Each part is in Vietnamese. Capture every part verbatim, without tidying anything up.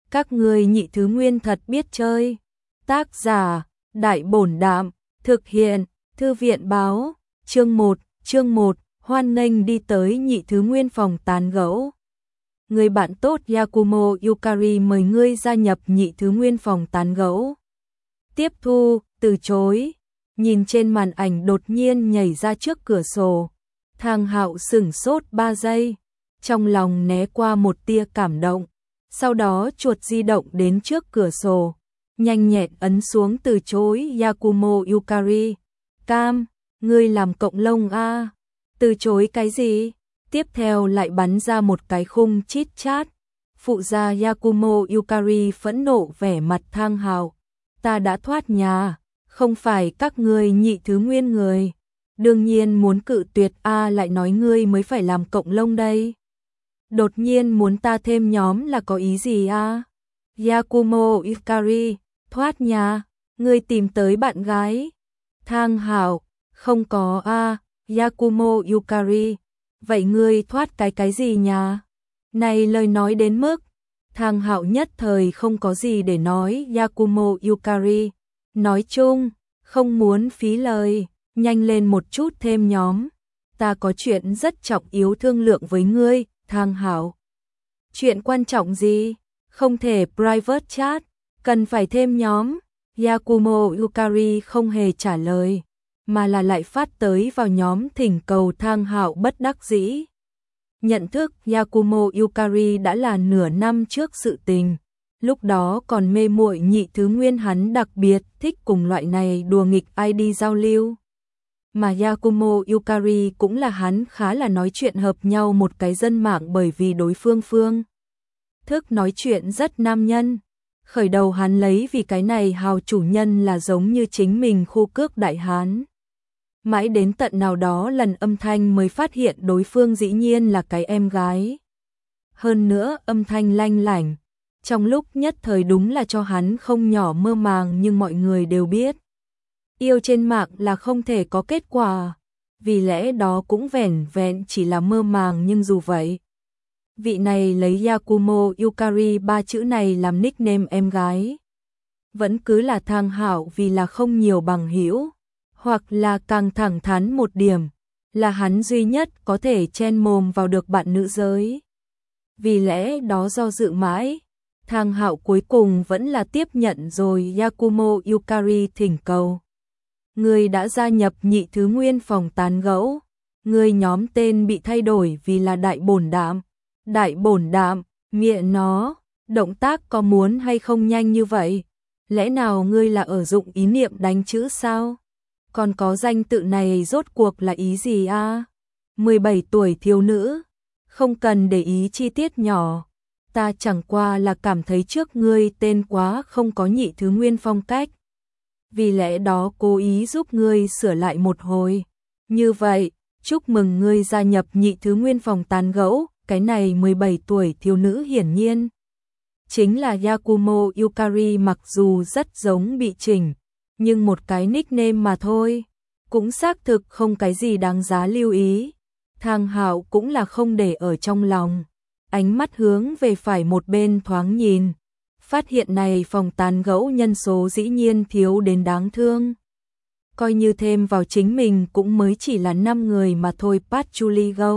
Các ngươi nhị thứ nguyên thật biết chơi. Tác giả, Đại Bổn Đạm, thực hiện, Thư viện báo, chương một, chương một, hoan nghênh đi tới nhị thứ nguyên phòng tán gẫu. Người bạn tốt Yakumo Yukari mời ngươi gia nhập nhị thứ nguyên phòng tán gẫu. Tiếp thu, từ chối. Nhìn trên màn ảnh đột nhiên nhảy ra trước cửa sổ. Thang Hạo sửng sốt ba giây, trong lòng né qua một tia cảm động. Sau đó chuột di động đến trước cửa sổ, nhanh nhẹn ấn xuống từ chối Yakumo Yukari. Cam, ngươi làm cộng lông a? Từ chối cái gì? Tiếp theo lại bắn ra một cái khung chít chát. Phụ gia Yakumo Yukari phẫn nộ vẻ mặt Thang Hạo. Ta đã thoát nhà, không phải các ngươi nhị thứ nguyên người. Đương nhiên muốn cự tuyệt a, lại nói ngươi mới phải làm cộng lông đây. Đột nhiên muốn ta thêm nhóm là có ý gì a? Yakumo Yukari, thoát nhà, ngươi tìm tới bạn gái. Thang Hạo, không có a, Yakumo Yukari, vậy ngươi thoát cái cái gì nhà? Này lời nói đến mức, Thang Hạo nhất thời không có gì để nói. Yakumo Yukari, nói chung, không muốn phí lời, nhanh lên một chút thêm nhóm. Ta có chuyện rất trọng yếu thương lượng với ngươi, Thang Hạo. Chuyện quan trọng gì? Không thể private chat, cần phải thêm nhóm. Yakumo Yukari không hề trả lời, mà là lại phát tới vào nhóm thỉnh cầu. Thang Hạo bất đắc dĩ. Nhận thức Yakumo Yukari đã là nửa năm trước sự tình. Lúc đó còn mê muội nhị thứ nguyên, hắn đặc biệt thích cùng loại này đùa nghịch i đê giao lưu. Mà Yakumo Yukari cũng là hắn khá là nói chuyện hợp nhau một cái dân mạng, bởi vì đối phương phương thức nói chuyện rất nam nhân. Khởi đầu hắn lấy vì cái này hào chủ nhân là giống như chính mình khu cước đại hán. Mãi đến tận nào đó lần âm thanh mới phát hiện đối phương dĩ nhiên là cái em gái. Hơn nữa âm thanh lanh lảnh. Trong lúc nhất thời đúng là cho hắn không nhỏ mơ màng, nhưng mọi người đều biết. Yêu trên mạng là không thể có kết quả. Vì lẽ đó cũng vẻn vẹn chỉ là mơ màng, nhưng dù vậy. Vị này lấy Yakumo Yukari ba chữ này làm nickname em gái. Vẫn cứ là Thang Hạo, vì là không nhiều bằng hữu. Hoặc là càng thẳng thắn một điểm, là hắn duy nhất có thể chen mồm vào được bạn nữ giới. Vì lẽ đó do dự mãi, Thang Hạo cuối cùng vẫn là tiếp nhận rồi Yakumo Yukari thỉnh cầu. Người đã gia nhập nhị thứ nguyên phòng tán gẫu. Người nhóm tên bị thay đổi vì là Đại Bổn Đạm. Đại Bổn Đạm, mẹ nó, động tác có muốn hay không nhanh như vậy? Lẽ nào ngươi là ở dụng ý niệm đánh chữ sao? Còn có danh tự này rốt cuộc là ý gì a? mười bảy tuổi thiếu nữ, không cần để ý chi tiết nhỏ. Ta chẳng qua là cảm thấy trước ngươi tên quá không có nhị thứ nguyên phong cách. Vì lẽ đó cố ý giúp ngươi sửa lại một hồi. Như vậy, chúc mừng ngươi gia nhập nhị thứ nguyên phòng tán gẫu. Cái này mười bảy tuổi thiếu nữ hiển nhiên chính là Yakumo Yukari, mặc dù rất giống bị chỉnh, nhưng một cái nickname mà thôi, cũng xác thực không cái gì đáng giá lưu ý. Thang Hạo cũng là không để ở trong lòng, ánh mắt hướng về phải một bên thoáng nhìn, phát hiện này phòng tán gẫu nhân số dĩ nhiên thiếu đến đáng thương. Coi như thêm vào chính mình cũng mới chỉ là năm người mà thôi. Patchouli Go,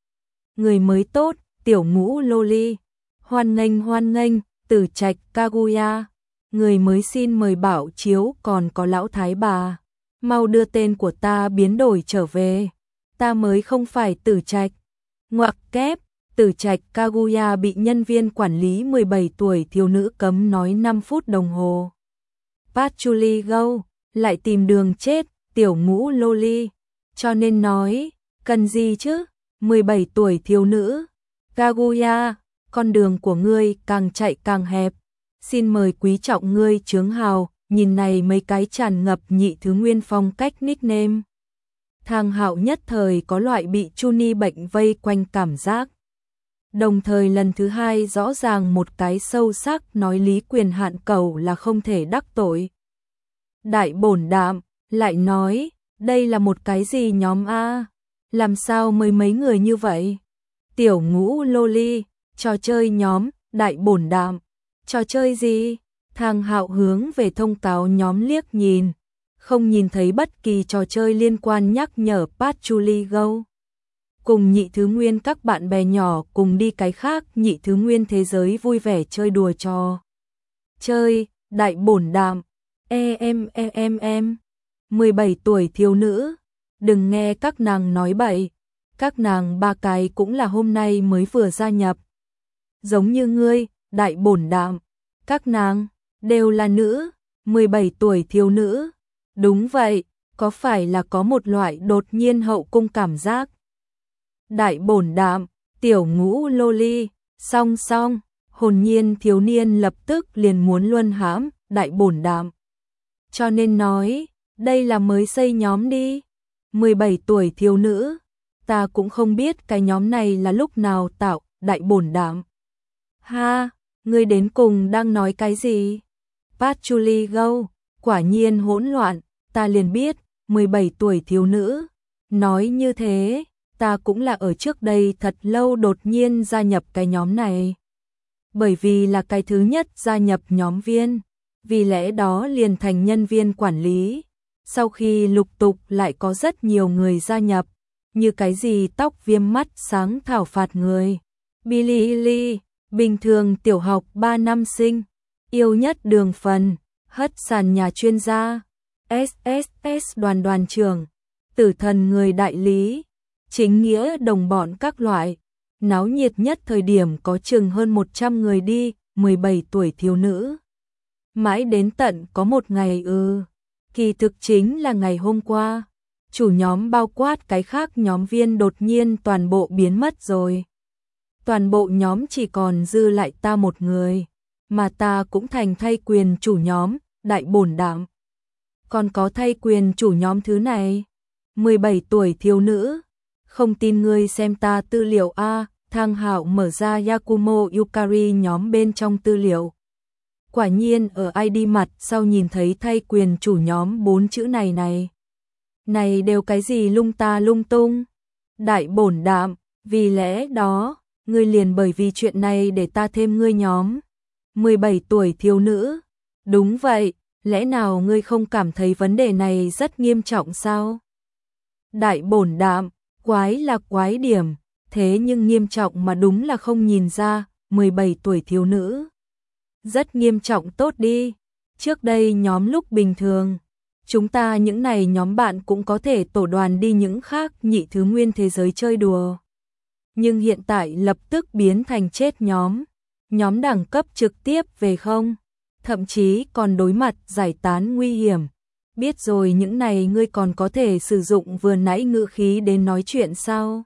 người mới tốt, tiểu ngũ Loli, hoan nghênh hoan nghênh, Tử Trạch Kaguya, người mới xin mời bảo chiếu, còn có lão thái bà, mau đưa tên của ta biến đổi trở về, ta mới không phải Tử Trạch. Ngoặc kép, Tử Trạch Kaguya bị nhân viên quản lý mười bảy tuổi thiếu nữ cấm nói năm phút đồng hồ. Patchouli Go, lại tìm đường chết, tiểu ngũ Loli, cho nên nói, cần gì chứ, mười bảy tuổi thiếu nữ. Kaguya, con đường của ngươi càng chạy càng hẹp. Xin mời quý trọng ngươi chướng hào, nhìn này mấy cái tràn ngập nhị thứ nguyên phong cách nickname. Thang Hạo nhất thời có loại bị Chuni bệnh vây quanh cảm giác. Đồng thời lần thứ hai rõ ràng một cái sâu sắc nói lý quyền hạn cầu là không thể đắc tội. Đại Bổn Đạm lại nói, đây là một cái gì nhóm A? Làm sao mới mấy người như vậy? Tiểu ngũ Loli, trò chơi nhóm, Đại Bổn Đạm. Trò chơi gì? Thang Hạo hướng về thông cáo nhóm liếc nhìn, không nhìn thấy bất kỳ trò chơi liên quan nhắc nhở Patchouli Go. Cùng nhị thứ nguyên các bạn bè nhỏ cùng đi cái khác, nhị thứ nguyên thế giới vui vẻ chơi đùa trò. Chơi, đại bổn đạm, e em e em em, mười bảy tuổi thiếu nữ, đừng nghe các nàng nói bậy, các nàng ba cái cũng là hôm nay mới vừa gia nhập. Giống như ngươi, đại bổn đạm, các nàng đều là nữ, mười bảy tuổi thiếu nữ. Đúng vậy, có phải là có một loại đột nhiên hậu cung cảm giác? Đại bổn đạm, tiểu ngũ loli, song song, hồn nhiên thiếu niên lập tức liền muốn luân hãm đại bổn đạm. Cho nên nói, đây là mới xây nhóm đi. mười bảy tuổi thiếu nữ, ta cũng không biết cái nhóm này là lúc nào tạo, đại bổn đạm. Ha, ngươi đến cùng đang nói cái gì? Patchouli Go, quả nhiên hỗn loạn, ta liền biết, mười bảy tuổi thiếu nữ. Nói như thế, ta cũng là ở trước đây thật lâu đột nhiên gia nhập cái nhóm này. Bởi vì là cái thứ nhất gia nhập nhóm viên, vì lẽ đó liền thành nhân viên quản lý. Sau khi lục tục lại có rất nhiều người gia nhập, như cái gì tóc viêm mắt sáng thảo phạt người, Billy, bình thường tiểu học ba năm sinh, yêu nhất đường phần, hất sàn nhà chuyên gia, ét ét ét đoàn đoàn trưởng, tử thần người đại lý, chính nghĩa đồng bọn các loại. Náo nhiệt nhất thời điểm có chừng hơn một trăm người đi, mười bảy tuổi thiếu nữ. Mãi đến tận có một ngày ư, kỳ thực chính là ngày hôm qua, chủ nhóm bao quát cái khác nhóm viên đột nhiên toàn bộ biến mất rồi. Toàn bộ nhóm chỉ còn dư lại ta một người, mà ta cũng thành thay quyền chủ nhóm, đại bổn đạm. Còn có thay quyền chủ nhóm thứ này, mười bảy tuổi thiếu nữ, không tin ngươi xem ta tư liệu a. Thang Hạo mở ra Yakumo Yukari nhóm bên trong tư liệu. Quả nhiên ở i đê mặt sau nhìn thấy thay quyền chủ nhóm bốn chữ này này. Này đều cái gì lung ta lung tung. Đại bổn đạm, vì lẽ đó, ngươi liền bởi vì chuyện này để ta thêm ngươi nhóm. mười bảy tuổi thiếu nữ. Đúng vậy, lẽ nào ngươi không cảm thấy vấn đề này rất nghiêm trọng sao? Đại bổn đạm, quái là quái điểm. Thế nhưng nghiêm trọng mà đúng là không nhìn ra, mười bảy tuổi thiếu nữ. Rất nghiêm trọng tốt đi. Trước đây nhóm lúc bình thường, chúng ta những này nhóm bạn cũng có thể tổ đoàn đi những khác nhị thứ nguyên thế giới chơi đùa. Nhưng hiện tại lập tức biến thành chết nhóm. Nhóm đẳng cấp trực tiếp về không, thậm chí còn đối mặt giải tán nguy hiểm. Biết rồi những này ngươi còn có thể sử dụng vừa nãy ngữ khí đến nói chuyện sao?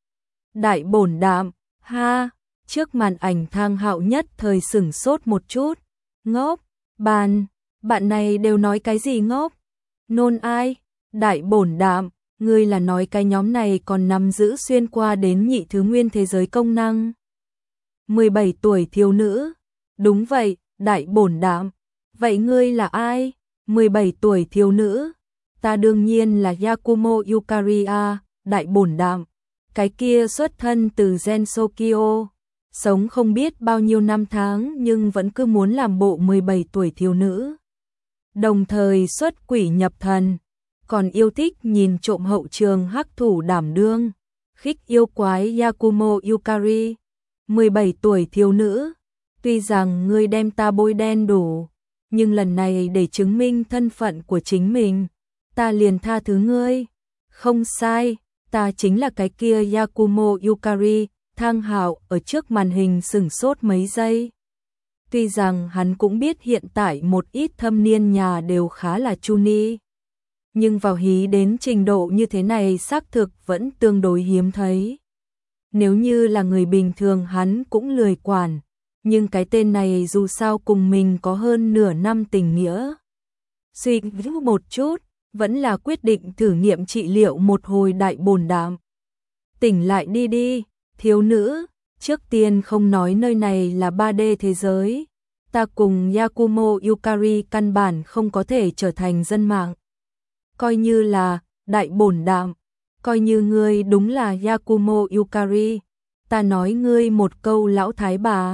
Đại bổn đạm, ha, trước màn ảnh Thang Hạo nhất thời sửng sốt một chút. Ngốc, bàn, bạn này đều nói cái gì ngốc? Nôn ai? Đại bổn đạm, ngươi là nói cái nhóm này còn nắm giữ xuyên qua đến nhị thứ nguyên thế giới công năng. mười bảy tuổi thiếu nữ. Đúng vậy, đại bổn đạm. Vậy ngươi là ai? mười bảy tuổi thiếu nữ. Ta đương nhiên là Yakumo Yukari a, đại bổn đạm. Cái kia xuất thân từ Gen Sokyo, sống không biết bao nhiêu năm tháng nhưng vẫn cứ muốn làm bộ mười bảy tuổi thiếu nữ. Đồng thời xuất quỷ nhập thần, còn yêu thích nhìn trộm hậu trường hắc thủ đảm đương, khích yêu quái Yakumo Yukari, mười bảy tuổi thiếu nữ. Tuy rằng ngươi đem ta bôi đen đủ, nhưng lần này để chứng minh thân phận của chính mình, ta liền tha thứ ngươi. Không sai. Ta chính là cái kia Yakumo Yukari. Thang Hạo ở trước màn hình sửng sốt mấy giây. Tuy rằng hắn cũng biết hiện tại một ít thâm niên nhà đều khá là chuni, nhưng vào hí đến trình độ như thế này xác thực vẫn tương đối hiếm thấy. Nếu như là người bình thường hắn cũng lười quản, nhưng cái tên này dù sao cùng mình có hơn nửa năm tình nghĩa. Suy nghĩ một chút, vẫn là quyết định thử nghiệm trị liệu một hồi đại bổn đạm. Tỉnh lại đi đi, thiếu nữ, trước tiên không nói nơi này là ba D thế giới. Ta cùng Yakumo Yukari căn bản không có thể trở thành dân mạng. Coi như là đại bổn đạm, coi như ngươi đúng là Yakumo Yukari, ta nói ngươi một câu lão thái bà,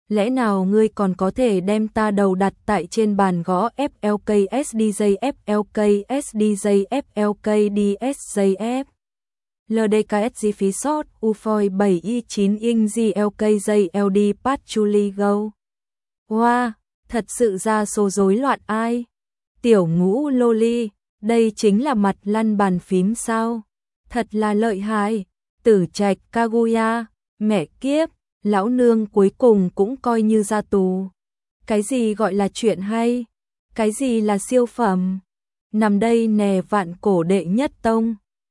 Lẽ nào ngươi còn có thể đem ta đầu đặt tại trên bàn gõ ép lờ ca ét đê gi ép lờ ca ét đê gi ép lờ ca đê ét gi ép lờ đê ca ét giê phí sót u phoi bảy i chín inh giê lờ ca giê lờ đê patchouli go. Wow, thật sự ra số rối loạn ai? Tiểu ngũ loli, đây chính là mặt lăn bàn phím sao? Thật là lợi hại. Tử Trạch Kaguya, mẹ kiếp, lão nương cuối cùng cũng coi như ra tù. Cái gì gọi là chuyện hay? Cái gì là siêu phẩm? Nằm đây nè vạn cổ đệ nhất tông.